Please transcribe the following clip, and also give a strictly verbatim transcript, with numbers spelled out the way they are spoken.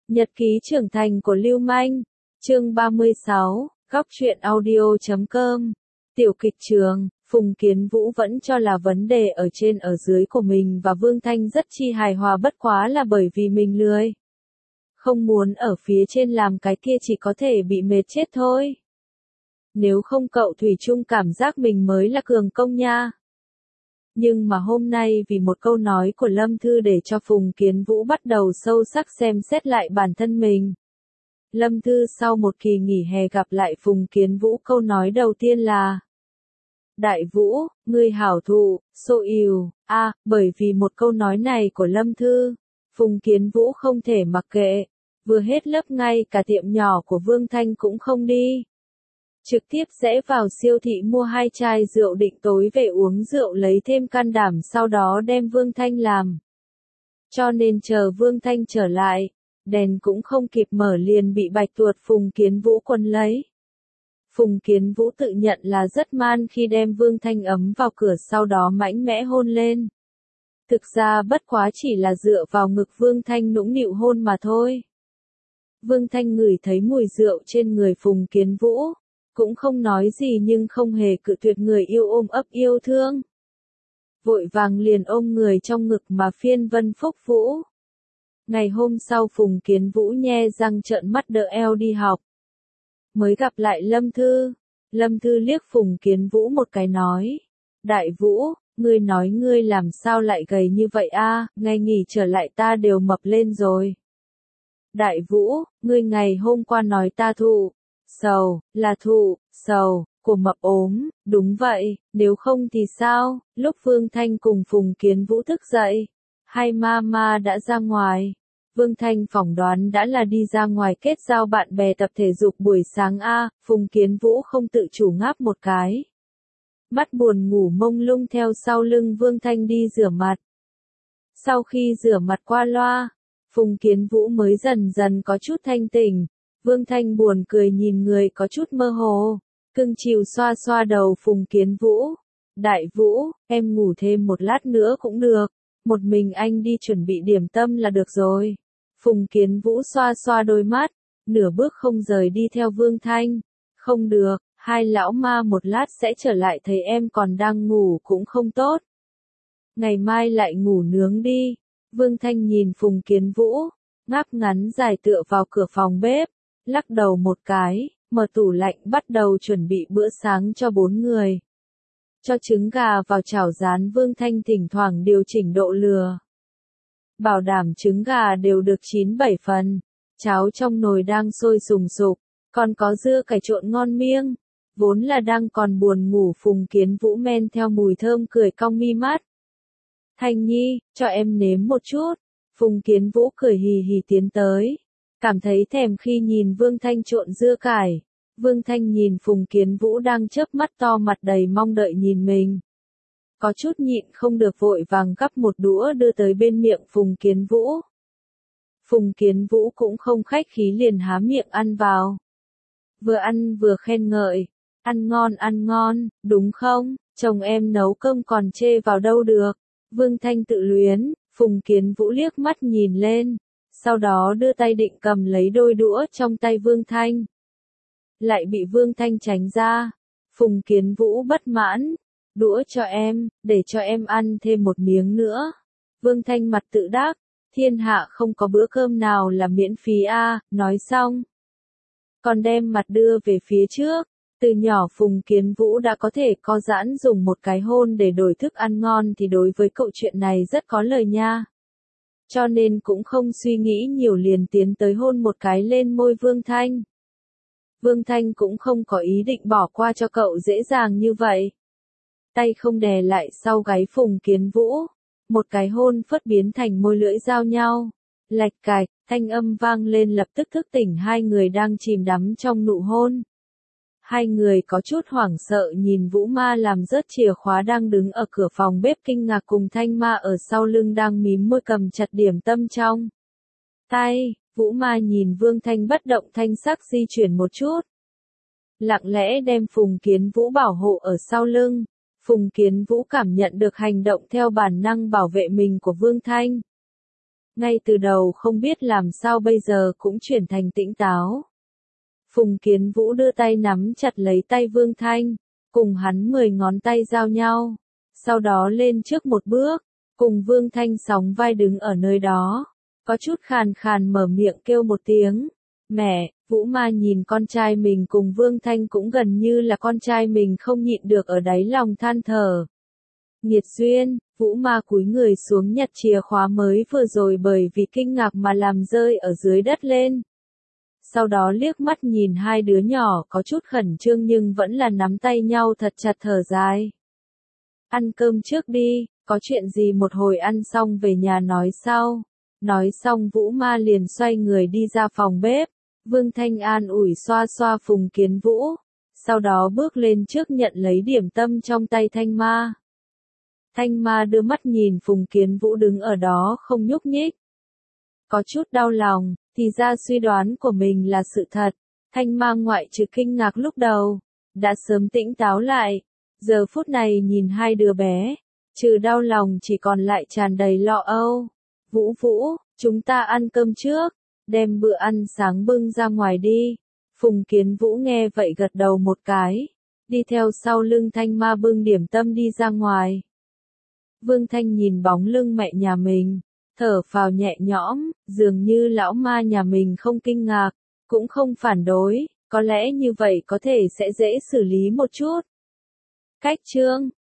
Nhật ký trưởng thành của Lưu Manh, chương ba mươi sáu, góc truyện audio chấm com. Tiểu kịch trường, Phùng Kiến Vũ vẫn cho là vấn đề ở trên ở dưới của mình và Vương Thanh rất chi hài hòa, bất quá là bởi vì mình lười. Không muốn ở phía trên làm cái kia chỉ có thể bị mệt chết thôi. Nếu không cậu thủy chung cảm giác mình mới là cường công nha. Nhưng mà hôm nay vì một câu nói của Lâm Thư để cho Phùng Kiến Vũ bắt đầu sâu sắc xem xét lại bản thân mình. Lâm Thư sau một kỳ nghỉ hè gặp lại Phùng Kiến Vũ, câu nói đầu tiên là: Đại Vũ, ngươi hảo thụ, xô ìu, a à, bởi vì một câu nói này của Lâm Thư, Phùng Kiến Vũ không thể mặc kệ, vừa hết lớp ngay cả tiệm nhỏ của Vương Thanh cũng không đi. Trực tiếp rẽ vào siêu thị mua hai chai rượu định tối về uống rượu lấy thêm can đảm, sau đó đem Vương Thanh làm. Cho nên chờ Vương Thanh trở lại, đèn cũng không kịp mở liền bị bạch tuột Phùng Kiến Vũ quấn lấy. Phùng Kiến Vũ tự nhận là rất man khi đem Vương Thanh ấm vào cửa, sau đó mãnh mẽ hôn lên. Thực ra bất quá chỉ là dựa vào ngực Vương Thanh nũng nịu hôn mà thôi. Vương Thanh ngửi thấy mùi rượu trên người Phùng Kiến Vũ, cũng không nói gì nhưng không hề cự tuyệt người yêu ôm ấp yêu thương. Vội vàng liền ôm người trong ngực mà phiên vân phúc vũ. Ngày hôm sau Phùng Kiến Vũ nhe răng trợn mắt đỡ eo đi học. Mới gặp lại Lâm Thư, Lâm Thư liếc Phùng Kiến Vũ một cái nói: Đại Vũ, ngươi nói ngươi làm sao lại gầy như vậy a? Ngày nghỉ trở lại ta đều mập lên rồi. Đại Vũ, ngươi ngày hôm qua nói ta thụ sầu, là thụ sầu của mập ốm, đúng vậy, nếu không thì sao? Lúc Vương Thanh cùng Phùng Kiến Vũ thức dậy, hai mama đã ra ngoài. Vương Thanh phỏng đoán đã là đi ra ngoài kết giao bạn bè tập thể dục buổi sáng a. Phùng Kiến Vũ không tự chủ ngáp một cái. Mắt buồn ngủ mông lung theo sau lưng Vương Thanh đi rửa mặt. Sau khi rửa mặt qua loa, Phùng Kiến Vũ mới dần dần có chút thanh tỉnh. Vương Thanh buồn cười nhìn người có chút mơ hồ, cưng chiều xoa xoa đầu Phùng Kiến Vũ. Đại Vũ, em ngủ thêm một lát nữa cũng được, một mình anh đi chuẩn bị điểm tâm là được rồi. Phùng Kiến Vũ xoa xoa đôi mắt, nửa bước không rời đi theo Vương Thanh. Không được, hai lão ma một lát sẽ trở lại thấy em còn đang ngủ cũng không tốt. Ngày mai lại ngủ nướng đi. Vương Thanh nhìn Phùng Kiến Vũ, ngáp ngắn dài tựa vào cửa phòng bếp, lắc đầu một cái, mở tủ lạnh bắt đầu chuẩn bị bữa sáng cho bốn người. Cho trứng gà vào chảo rán, Vương Thanh thỉnh thoảng điều chỉnh độ lửa. Bảo đảm trứng gà đều được chín bảy phần. Cháo trong nồi đang sôi sùng sục, còn có dưa cải trộn ngon miêng. Vốn là đang còn buồn ngủ Phùng Kiến Vũ men theo mùi thơm cười cong mi mắt. Thanh Nhi, cho em nếm một chút. Phùng Kiến Vũ cười hì hì tiến tới. Cảm thấy thèm khi nhìn Vương Thanh trộn dưa cải. Vương Thanh nhìn Phùng Kiến Vũ đang chớp mắt to, mặt đầy mong đợi nhìn mình. Có chút nhịn không được vội vàng gắp một đũa đưa tới bên miệng Phùng Kiến Vũ. Phùng Kiến Vũ cũng không khách khí liền há miệng ăn vào. Vừa ăn vừa khen ngợi. Ăn ngon ăn ngon, đúng không? Chồng em nấu cơm còn chê vào đâu được. Vương Thanh tự luyến. Phùng Kiến Vũ liếc mắt nhìn lên. Sau đó đưa tay định cầm lấy đôi đũa trong tay Vương Thanh. Lại bị Vương Thanh tránh ra. Phùng Kiến Vũ bất mãn. Đũa cho em, để cho em ăn thêm một miếng nữa. Vương Thanh mặt tự đắc. Thiên hạ không có bữa cơm nào là miễn phí a. À, nói xong. Còn đem mặt đưa về phía trước. Từ nhỏ Phùng Kiến Vũ đã có thể co giãn dùng một cái hôn để đổi thức ăn ngon, thì đối với cậu chuyện này rất có lời nha. Cho nên cũng không suy nghĩ nhiều liền tiến tới hôn một cái lên môi Vương Thanh. Vương Thanh cũng không có ý định bỏ qua cho cậu dễ dàng như vậy. Tay không đè lại sau gáy Phùng Kiến Vũ. Một cái hôn phớt biến thành môi lưỡi giao nhau. Lạch cạch, thanh âm vang lên lập tức thức tỉnh hai người đang chìm đắm trong nụ hôn. Hai người có chút hoảng sợ nhìn Vũ Ma làm rớt chìa khóa đang đứng ở cửa phòng bếp, kinh ngạc cùng Thanh Ma ở sau lưng đang mím môi cầm chặt điểm tâm trong tay. Vũ Ma nhìn Vương Thanh bất động, thanh sắc di chuyển một chút. Lặng lẽ đem Phùng Kiến Vũ bảo hộ ở sau lưng. Phùng Kiến Vũ cảm nhận được hành động theo bản năng bảo vệ mình của Vương Thanh. ngay từ đầu không biết làm sao bây giờ cũng chuyển thành tỉnh táo. Phùng Kiến Vũ đưa tay nắm chặt lấy tay Vương Thanh, cùng hắn mười ngón tay giao nhau, sau đó lên trước một bước, cùng Vương Thanh sóng vai đứng ở nơi đó, có chút khàn khàn mở miệng kêu một tiếng, mẹ. Vũ Ma nhìn con trai mình cùng Vương Thanh cũng gần như là con trai mình không nhịn được ở đáy lòng than thở. Nghiệt duyên, Vũ Ma cúi người xuống nhặt chìa khóa mới vừa rồi bởi vì kinh ngạc mà làm rơi ở dưới đất lên. Sau đó liếc mắt nhìn hai đứa nhỏ có chút khẩn trương nhưng vẫn là nắm tay nhau thật chặt thở dài. Ăn cơm trước đi, có chuyện gì một hồi ăn xong về nhà nói sau. Nói xong Vũ Ma liền xoay người đi ra phòng bếp. Vương Thanh an ủi xoa xoa Phùng Kiến Vũ, sau đó bước lên trước nhận lấy điểm tâm trong tay Thanh Ma. Thanh Ma đưa mắt nhìn Phùng Kiến Vũ đứng ở đó không nhúc nhích. Có chút đau lòng, thì ra suy đoán của mình là sự thật. Thanh Ma ngoại trừ kinh ngạc lúc đầu, đã sớm tỉnh táo lại. Giờ phút này nhìn hai đứa bé, trừ đau lòng chỉ còn lại tràn đầy lo âu. Vũ Vũ, chúng ta ăn cơm trước. Đem bữa ăn sáng bưng ra ngoài đi. Phùng Kiến Vũ nghe vậy gật đầu một cái, đi theo sau lưng Thanh Ma bưng điểm tâm đi ra ngoài. Vương Thanh nhìn bóng lưng mẹ nhà mình, thở phào nhẹ nhõm, dường như lão ma nhà mình không kinh ngạc, cũng không phản đối, có lẽ như vậy có thể sẽ dễ xử lý một chút. Cách chương